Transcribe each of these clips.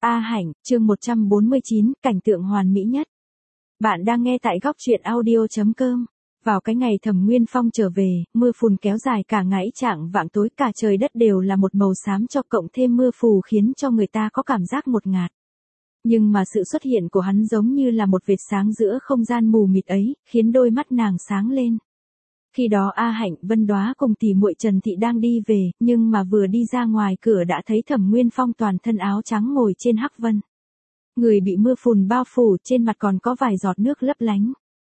A Hạnh, chương 149, cảnh tượng hoàn mỹ nhất. Bạn đang nghe tại góc truyện audio.com. Vào cái ngày Thẩm Nguyên Phong trở về, mưa phùn kéo dài cả ngày chạng vạng tối, cả trời đất đều là một màu xám cho, cộng thêm mưa phù khiến cho người ta có cảm giác ngột ngạt. Nhưng mà sự xuất hiện của hắn giống như là một vệt sáng giữa không gian mù mịt ấy, khiến đôi mắt nàng sáng lên. Khi đó A Hạnh, Vân Đóa cùng tỷ muội Trần Thị đang đi về, nhưng mà vừa đi ra ngoài cửa đã thấy Thẩm Nguyên Phong toàn thân áo trắng ngồi trên hắc vân. Người bị mưa phùn bao phủ, trên mặt còn có vài giọt nước lấp lánh.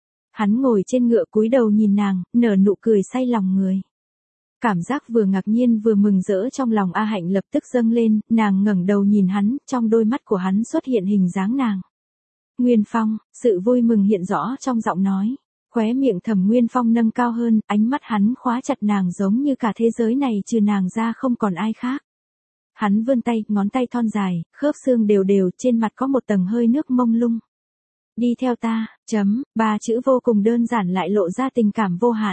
Hắn ngồi trên ngựa cúi đầu nhìn nàng, nở nụ cười say lòng người. Cảm giác vừa ngạc nhiên vừa mừng rỡ trong lòng A Hạnh lập tức dâng lên, nàng ngẩng đầu nhìn hắn, trong đôi mắt của hắn xuất hiện hình dáng nàng. Nguyên Phong, sự vui mừng hiện rõ trong giọng nói. Khóe miệng Thẩm Nguyên Phong nâng cao hơn, ánh mắt hắn khóa chặt nàng giống như cả thế giới này trừ nàng ra không còn ai khác. Hắn vươn tay, ngón tay thon dài, khớp xương đều đều, trên mặt có một tầng hơi nước mông lung. Đi theo ta, ba chữ vô cùng đơn giản lại lộ ra tình cảm vô hạn.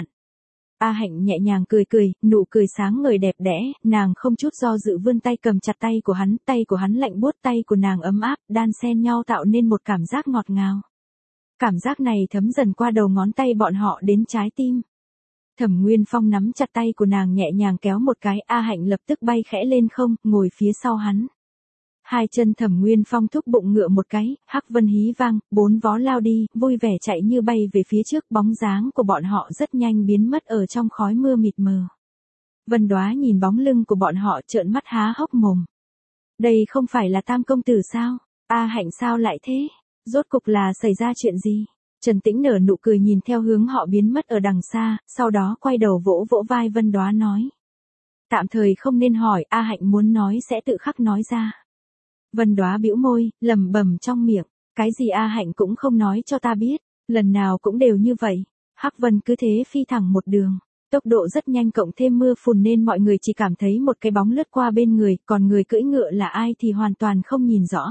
A Hạnh nhẹ nhàng cười cười, nụ cười sáng ngời đẹp đẽ, nàng không chút do dự vươn tay cầm chặt tay của hắn lạnh buốt, tay của nàng ấm áp, đan xen nhau tạo nên một cảm giác ngọt ngào. Cảm giác này thấm dần qua đầu ngón tay bọn họ đến trái tim. Thẩm Nguyên Phong nắm chặt tay của nàng nhẹ nhàng kéo một cái, A Hạnh lập tức bay khẽ lên không, ngồi phía sau hắn. Hai chân Thẩm Nguyên Phong thúc bụng ngựa một cái, hắc vân hí vang, bốn vó lao đi, vui vẻ chạy như bay về phía trước, bóng dáng của bọn họ rất nhanh biến mất ở trong khói mưa mịt mờ. Vân Đóa nhìn bóng lưng của bọn họ trợn mắt há hốc mồm. Đây không phải là Tam công tử sao? A Hạnh sao lại thế? Rốt cục là xảy ra chuyện gì? Trần Tĩnh nở nụ cười nhìn theo hướng họ biến mất ở đằng xa, sau đó quay đầu vỗ vỗ vai Vân Đóa nói. Tạm thời không nên hỏi, A Hạnh muốn nói sẽ tự khắc nói ra. Vân Đóa bĩu môi, lẩm bẩm trong miệng, cái gì A Hạnh cũng không nói cho ta biết, lần nào cũng đều như vậy. Hắc vân cứ thế phi thẳng một đường, tốc độ rất nhanh cộng thêm mưa phùn nên mọi người chỉ cảm thấy một cái bóng lướt qua bên người, còn người cưỡi ngựa là ai thì hoàn toàn không nhìn rõ.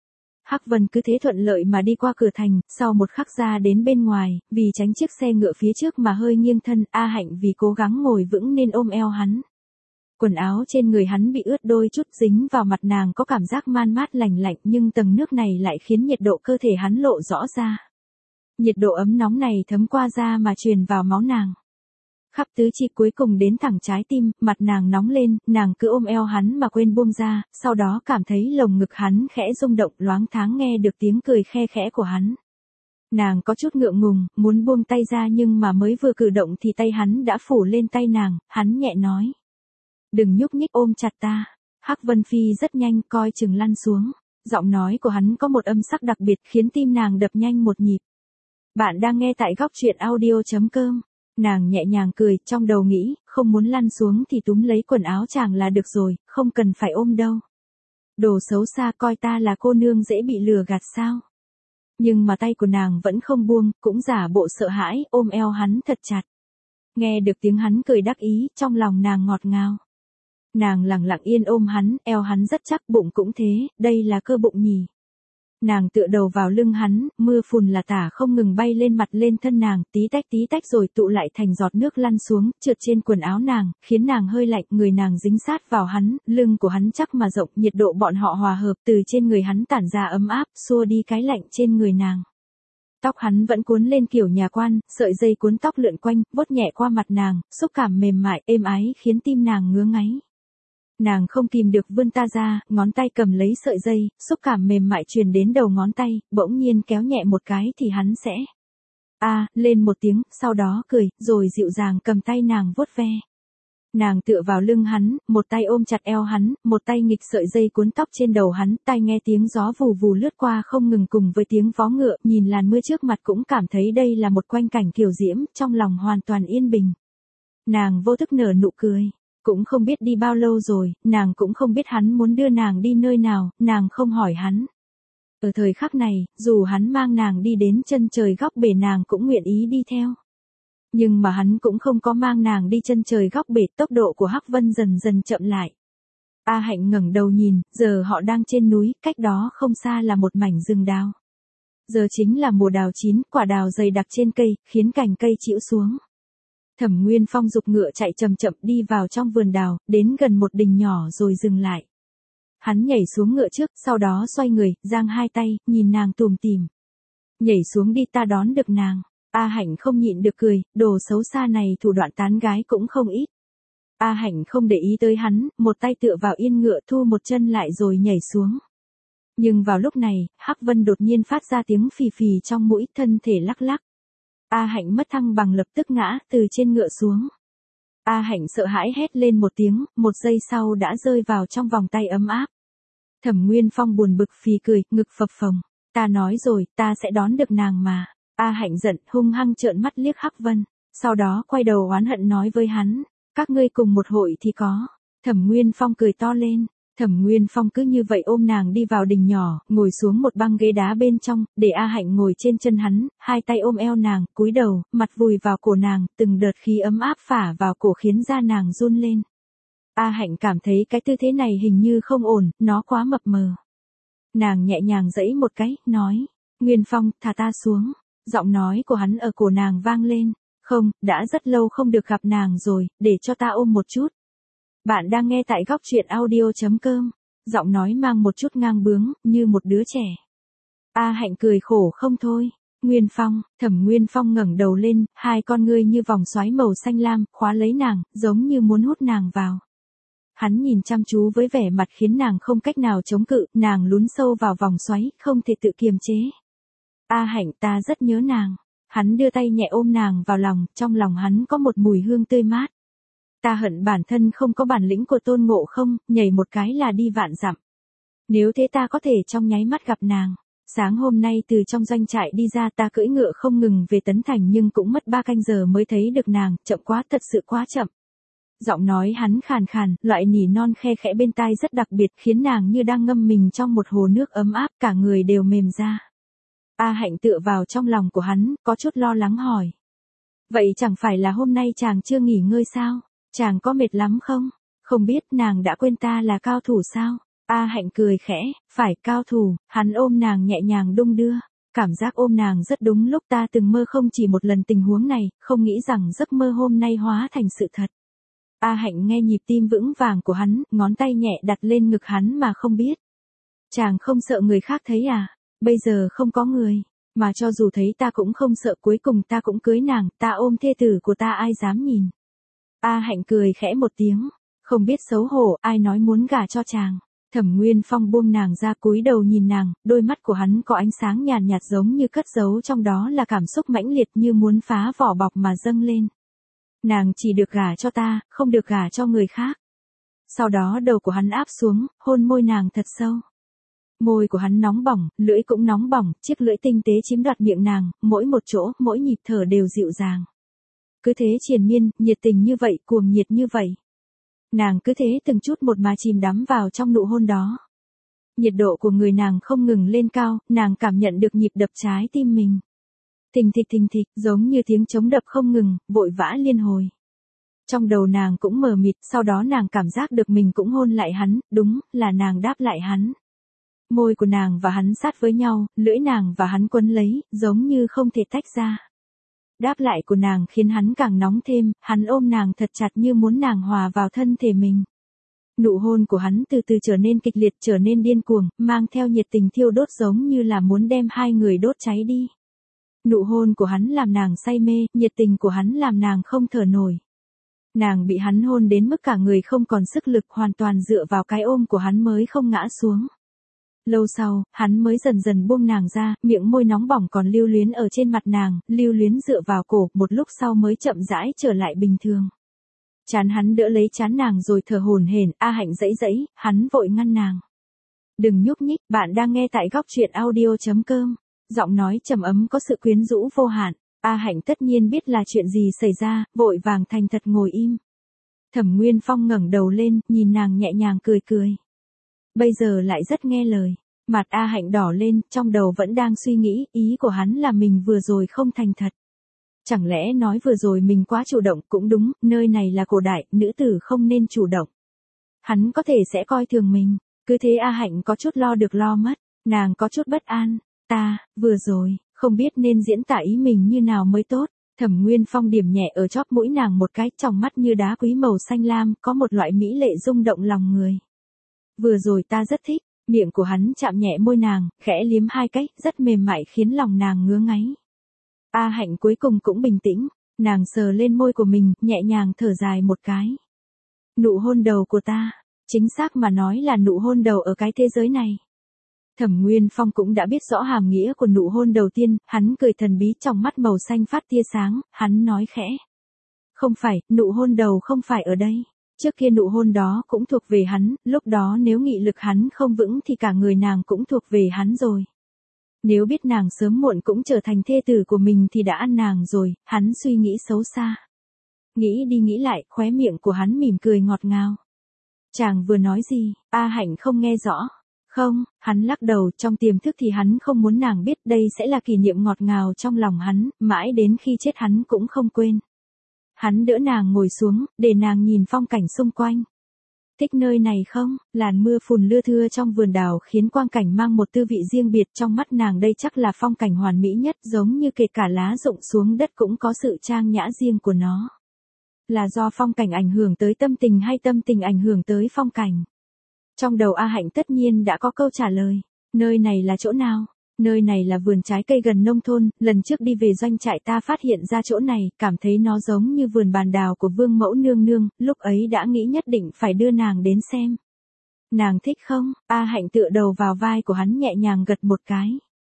Hắc Vân cứ thế thuận lợi mà đi qua cửa thành, sau một khắc ra đến bên ngoài, vì tránh chiếc xe ngựa phía trước mà hơi nghiêng thân, A Hạnh vì cố gắng ngồi vững nên ôm eo hắn. Quần áo trên người hắn bị ướt đôi chút, dính vào mặt nàng có cảm giác man mát lành lạnh, nhưng tầng nước này lại khiến nhiệt độ cơ thể hắn lộ rõ ra. Nhiệt độ ấm nóng này thấm qua da mà truyền vào máu nàng. Khắp tứ chi cuối cùng đến thẳng trái tim, mặt nàng nóng lên, nàng cứ ôm eo hắn mà quên buông ra, sau đó cảm thấy lồng ngực hắn khẽ rung động, loáng thoáng nghe được tiếng cười khe khẽ của hắn. Nàng có chút ngượng ngùng, muốn buông tay ra nhưng mà mới vừa cử động thì tay hắn đã phủ lên tay nàng, hắn nhẹ nói. Đừng nhúc nhích, ôm chặt ta. Hắc Vân phi rất nhanh, coi chừng lăn xuống. Giọng nói của hắn có một âm sắc đặc biệt khiến tim nàng đập nhanh một nhịp. Bạn đang nghe tại góc truyện audio.com. Nàng nhẹ nhàng cười, trong đầu nghĩ, không muốn lăn xuống thì túm lấy quần áo chàng là được rồi, không cần phải ôm đâu. Đồ xấu xa, coi ta là cô nương dễ bị lừa gạt sao? Nhưng mà tay của nàng vẫn không buông, cũng giả bộ sợ hãi, ôm eo hắn thật chặt. Nghe được tiếng hắn cười đắc ý, trong lòng nàng ngọt ngào. Nàng lặng lặng yên ôm hắn, eo hắn rất chắc, bụng cũng thế, đây là cơ bụng nhỉ. Nàng tựa đầu vào lưng hắn, mưa phùn là tả không ngừng bay lên mặt lên thân nàng, tí tách rồi tụ lại thành giọt nước lăn xuống, trượt trên quần áo nàng, khiến nàng hơi lạnh, người nàng dính sát vào hắn, lưng của hắn chắc mà rộng, nhiệt độ bọn họ hòa hợp, từ trên người hắn tản ra ấm áp, xua đi cái lạnh trên người nàng. Tóc hắn vẫn cuốn lên kiểu nhà quan, sợi dây cuốn tóc lượn quanh, vuốt nhẹ qua mặt nàng, xúc cảm mềm mại, êm ái khiến tim nàng ngứa ngáy. Nàng không kìm được vươn ta ra, ngón tay cầm lấy sợi dây, xúc cảm mềm mại truyền đến đầu ngón tay, bỗng nhiên kéo nhẹ một cái thì hắn sẽ lên một tiếng, sau đó cười, rồi dịu dàng cầm tay nàng vuốt ve. Nàng tựa vào lưng hắn, một tay ôm chặt eo hắn, một tay nghịch sợi dây cuốn tóc trên đầu hắn, tai nghe tiếng gió vù vù lướt qua không ngừng cùng với tiếng vó ngựa, nhìn làn mưa trước mặt cũng cảm thấy đây là một quang cảnh kiều diễm, trong lòng hoàn toàn yên bình. Nàng vô thức nở nụ cười. Cũng không biết đi bao lâu rồi, nàng cũng không biết hắn muốn đưa nàng đi nơi nào, nàng không hỏi hắn. Ở thời khắc này, dù hắn mang nàng đi đến chân trời góc bể nàng cũng nguyện ý đi theo. Nhưng mà hắn cũng không có mang nàng đi chân trời góc bể, tốc độ của Hắc Vân dần dần chậm lại. A Hạnh ngẩng đầu nhìn, giờ họ đang trên núi, cách đó không xa là một mảnh rừng đào. Giờ chính là mùa đào chín, quả đào dày đặc trên cây, khiến cành cây chĩu xuống. Thẩm Nguyên Phong giục ngựa chạy chậm chậm đi vào trong vườn đào, đến gần một đình nhỏ rồi dừng lại. Hắn nhảy xuống ngựa trước, sau đó xoay người, giang hai tay, nhìn nàng tủm tỉm. Nhảy xuống đi, ta đón được nàng. A Hạnh không nhịn được cười, đồ xấu xa này thủ đoạn tán gái cũng không ít. A Hạnh không để ý tới hắn, một tay tựa vào yên ngựa, thu một chân lại rồi nhảy xuống. Nhưng vào lúc này, Hắc Vân đột nhiên phát ra tiếng phì phì trong mũi, thân thể lắc lắc. A Hạnh mất thăng bằng, lập tức ngã từ trên ngựa xuống. A Hạnh sợ hãi hét lên một tiếng, một giây sau đã rơi vào trong vòng tay ấm áp. Thẩm Nguyên Phong buồn bực phì cười, ngực phập phồng. Ta nói rồi, ta sẽ đón được nàng mà. A Hạnh giận, hung hăng trợn mắt liếc Hắc Vân. Sau đó quay đầu oán hận nói với hắn, các ngươi cùng một hội thì có. Thẩm Nguyên Phong cười to lên. Thẩm Nguyên Phong cứ như vậy ôm nàng đi vào đình nhỏ, ngồi xuống một băng ghế đá bên trong, để A Hạnh ngồi trên chân hắn, hai tay ôm eo nàng, cúi đầu, mặt vùi vào cổ nàng, từng đợt khí ấm áp phả vào cổ khiến da nàng run lên. A Hạnh cảm thấy cái tư thế này hình như không ổn, nó quá mập mờ. Nàng nhẹ nhàng giãy một cái, nói, Nguyên Phong, thả ta xuống. Giọng nói của hắn ở cổ nàng vang lên, không, đã rất lâu không được gặp nàng rồi, để cho ta ôm một chút. Bạn đang nghe tại góc truyện audio.com, giọng nói mang một chút ngang bướng, như một đứa trẻ. A Hạnh cười khổ không thôi. Nguyên Phong, Thẩm Nguyên Phong ngẩng đầu lên, hai con ngươi như vòng xoáy màu xanh lam, khóa lấy nàng, giống như muốn hút nàng vào. Hắn nhìn chăm chú với vẻ mặt khiến nàng không cách nào chống cự, nàng lún sâu vào vòng xoáy, không thể tự kiềm chế. A Hạnh, ta rất nhớ nàng. Hắn đưa tay nhẹ ôm nàng vào lòng, trong lòng hắn có một mùi hương tươi mát. Ta hận bản thân không có bản lĩnh của Tôn Ngộ Không, nhảy một cái là đi vạn dặm. Nếu thế ta có thể trong nháy mắt gặp nàng. Sáng hôm nay từ trong doanh trại đi ra, ta cưỡi ngựa không ngừng về Tấn Thành nhưng cũng mất 3 canh giờ mới thấy được nàng, chậm quá, thật sự quá chậm. Giọng nói hắn khàn khàn, loại nỉ non khe khẽ bên tai rất đặc biệt, khiến nàng như đang ngâm mình trong một hồ nước ấm áp, cả người đều mềm ra. A Hạnh tựa vào trong lòng của hắn, có chút lo lắng hỏi. Vậy chẳng phải là hôm nay chàng chưa nghỉ ngơi sao? Chàng có mệt lắm không? Không biết nàng đã quên ta là cao thủ sao? A Hạnh cười khẽ, phải cao thủ. Hắn ôm nàng nhẹ nhàng đung đưa. Cảm giác ôm nàng rất đúng lúc, ta từng mơ không chỉ một lần tình huống này, không nghĩ rằng giấc mơ hôm nay hóa thành sự thật. A Hạnh nghe nhịp tim vững vàng của hắn, ngón tay nhẹ đặt lên ngực hắn mà không biết. Chàng không sợ người khác thấy à? Bây giờ không có người, mà cho dù thấy ta cũng không sợ, cuối cùng ta cũng cưới nàng, ta ôm thê tử của ta ai dám nhìn. A Hạnh cười khẽ một tiếng, không biết xấu hổ, ai nói muốn gả cho chàng. Thẩm Nguyên Phong buông nàng ra, cúi đầu nhìn nàng, đôi mắt của hắn có ánh sáng nhàn nhạt giống như cất giấu trong đó là cảm xúc mãnh liệt như muốn phá vỏ bọc mà dâng lên. Nàng chỉ được gả cho ta, không được gả cho người khác. Sau đó đầu của hắn áp xuống, hôn môi nàng thật sâu. Môi của hắn nóng bỏng, lưỡi cũng nóng bỏng, chiếc lưỡi tinh tế chiếm đoạt miệng nàng, mỗi một chỗ, mỗi nhịp thở đều dịu dàng. Cứ thế triền miên, nhiệt tình như vậy, cuồng nhiệt như vậy. Nàng cứ thế từng chút một mà chìm đắm vào trong nụ hôn đó. Nhiệt độ của người nàng không ngừng lên cao, nàng cảm nhận được nhịp đập trái tim mình. Thình thịch, giống như tiếng trống đập không ngừng, vội vã liên hồi. Trong đầu nàng cũng mờ mịt, sau đó nàng cảm giác được mình cũng hôn lại hắn, đúng, là nàng đáp lại hắn. Môi của nàng và hắn sát với nhau, lưỡi nàng và hắn quấn lấy, giống như không thể tách ra. Đáp lại của nàng khiến hắn càng nóng thêm, hắn ôm nàng thật chặt như muốn nàng hòa vào thân thể mình. Nụ hôn của hắn từ từ trở nên kịch liệt, trở nên điên cuồng, mang theo nhiệt tình thiêu đốt giống như là muốn đem hai người đốt cháy đi. Nụ hôn của hắn làm nàng say mê, nhiệt tình của hắn làm nàng không thở nổi. Nàng bị hắn hôn đến mức cả người không còn sức lực, hoàn toàn dựa vào cái ôm của hắn mới không ngã xuống. Lâu sau, hắn mới dần dần buông nàng ra, miệng môi nóng bỏng còn lưu luyến ở trên mặt nàng, lưu luyến dựa vào cổ, một lúc sau mới chậm rãi trở lại bình thường. Trán hắn đỡ lấy trán nàng rồi thở hổn hển, A Hạnh giãy, hắn vội ngăn nàng. Đừng nhúc nhích, bạn đang nghe tại góc truyện audio.com. Giọng nói trầm ấm có sự quyến rũ vô hạn. A Hạnh tất nhiên biết là chuyện gì xảy ra, vội vàng thành thật ngồi im. Thẩm Nguyên Phong ngẩng đầu lên, nhìn nàng nhẹ nhàng cười cười. Bây giờ lại rất nghe lời. Mặt A Hạnh đỏ lên, trong đầu vẫn đang suy nghĩ, ý của hắn là mình vừa rồi không thành thật. Chẳng lẽ nói vừa rồi mình quá chủ động, cũng đúng, nơi này là cổ đại, nữ tử không nên chủ động. Hắn có thể sẽ coi thường mình. Cứ thế A Hạnh có chút lo được lo mất, nàng có chút bất an. Ta, vừa rồi, không biết nên diễn tả ý mình như nào mới tốt. Thẩm Nguyên Phong điểm nhẹ ở chóp mũi nàng một cái, trong mắt như đá quý màu xanh lam, có một loại mỹ lệ rung động lòng người. Vừa rồi ta rất thích, miệng của hắn chạm nhẹ môi nàng, khẽ liếm hai cái, rất mềm mại khiến lòng nàng ngứa ngáy. A Hạnh cuối cùng cũng bình tĩnh, nàng sờ lên môi của mình, nhẹ nhàng thở dài một cái. Nụ hôn đầu của ta, chính xác mà nói là nụ hôn đầu ở cái thế giới này. Thẩm Nguyên Phong cũng đã biết rõ hàm nghĩa của nụ hôn đầu tiên, hắn cười thần bí trong mắt màu xanh phát tia sáng, hắn nói khẽ. Không phải, nụ hôn đầu không phải ở đây. Trước kia nụ hôn đó cũng thuộc về hắn, lúc đó nếu nghị lực hắn không vững thì cả người nàng cũng thuộc về hắn rồi. Nếu biết nàng sớm muộn cũng trở thành thê tử của mình thì đã ăn nàng rồi, hắn suy nghĩ xấu xa. Nghĩ đi nghĩ lại, khóe miệng của hắn mỉm cười ngọt ngào. Chàng vừa nói gì, A Hạnh không nghe rõ. Không, hắn lắc đầu, trong tiềm thức thì hắn không muốn nàng biết, đây sẽ là kỷ niệm ngọt ngào trong lòng hắn, mãi đến khi chết hắn cũng không quên. Hắn đỡ nàng ngồi xuống, để nàng nhìn phong cảnh xung quanh. Thích nơi này không? Làn mưa phùn lưa thưa trong vườn đào khiến quang cảnh mang một tư vị riêng biệt, trong mắt nàng đây chắc là phong cảnh hoàn mỹ nhất, giống như kể cả lá rụng xuống đất cũng có sự trang nhã riêng của nó. Là do phong cảnh ảnh hưởng tới tâm tình hay tâm tình ảnh hưởng tới phong cảnh? Trong đầu A Hạnh tất nhiên đã có câu trả lời. Nơi này là chỗ nào? Nơi này là vườn trái cây gần nông thôn, lần trước đi về doanh trại ta phát hiện ra chỗ này, cảm thấy nó giống như vườn bàn đào của Vương Mẫu Nương Nương, lúc ấy đã nghĩ nhất định phải đưa nàng đến xem. Nàng thích không? A Hạnh tựa đầu vào vai của hắn nhẹ nhàng gật một cái.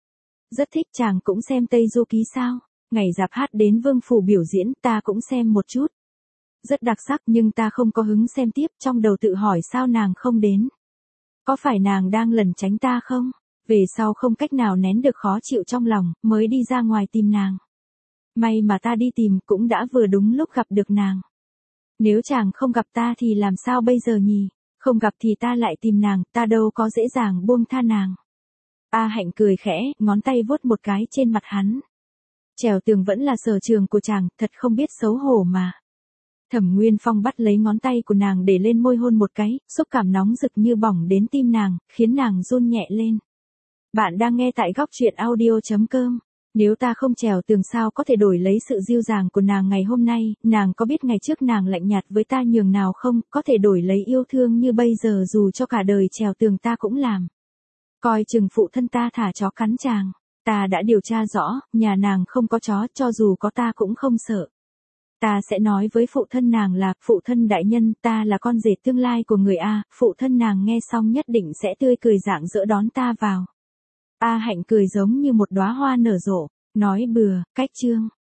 Rất thích. Chàng cũng xem Tây Du Ký sao? Ngày dạp hát đến Vương Phủ biểu diễn ta cũng xem một chút. Rất đặc sắc nhưng ta không có hứng xem tiếp, trong đầu tự hỏi sao nàng không đến. Có phải nàng đang lẩn tránh ta không? Về sau không cách nào nén được khó chịu trong lòng, mới đi ra ngoài tìm nàng. May mà ta đi tìm cũng đã vừa đúng lúc gặp được nàng. Nếu chàng không gặp ta thì làm sao bây giờ nhỉ? Không gặp thì ta lại tìm nàng, ta đâu có dễ dàng buông tha nàng. A Hạnh cười khẽ, ngón tay vuốt một cái trên mặt hắn. Trèo tường vẫn là sở trường của chàng, thật không biết xấu hổ mà. Thẩm Nguyên Phong bắt lấy ngón tay của nàng để lên môi hôn một cái, xúc cảm nóng rực như bỏng đến tim nàng, khiến nàng run nhẹ lên. Bạn đang nghe tại góc truyện audio.com. Nếu ta không trèo tường sao có thể đổi lấy sự dịu dàng của nàng ngày hôm nay, nàng có biết ngày trước nàng lạnh nhạt với ta nhường nào không, có thể đổi lấy yêu thương như bây giờ dù cho cả đời trèo tường ta cũng làm. Coi chừng phụ thân ta thả chó cắn chàng. Ta đã điều tra rõ, nhà nàng không có chó, cho dù có ta cũng không sợ. Ta sẽ nói với phụ thân nàng là, phụ thân đại nhân, ta là con rể tương lai của người A, phụ thân nàng nghe xong nhất định sẽ tươi cười rạng rỡ đón ta vào. A Hạnh cười giống như một đóa hoa nở rộ, nói bừa, cách chương.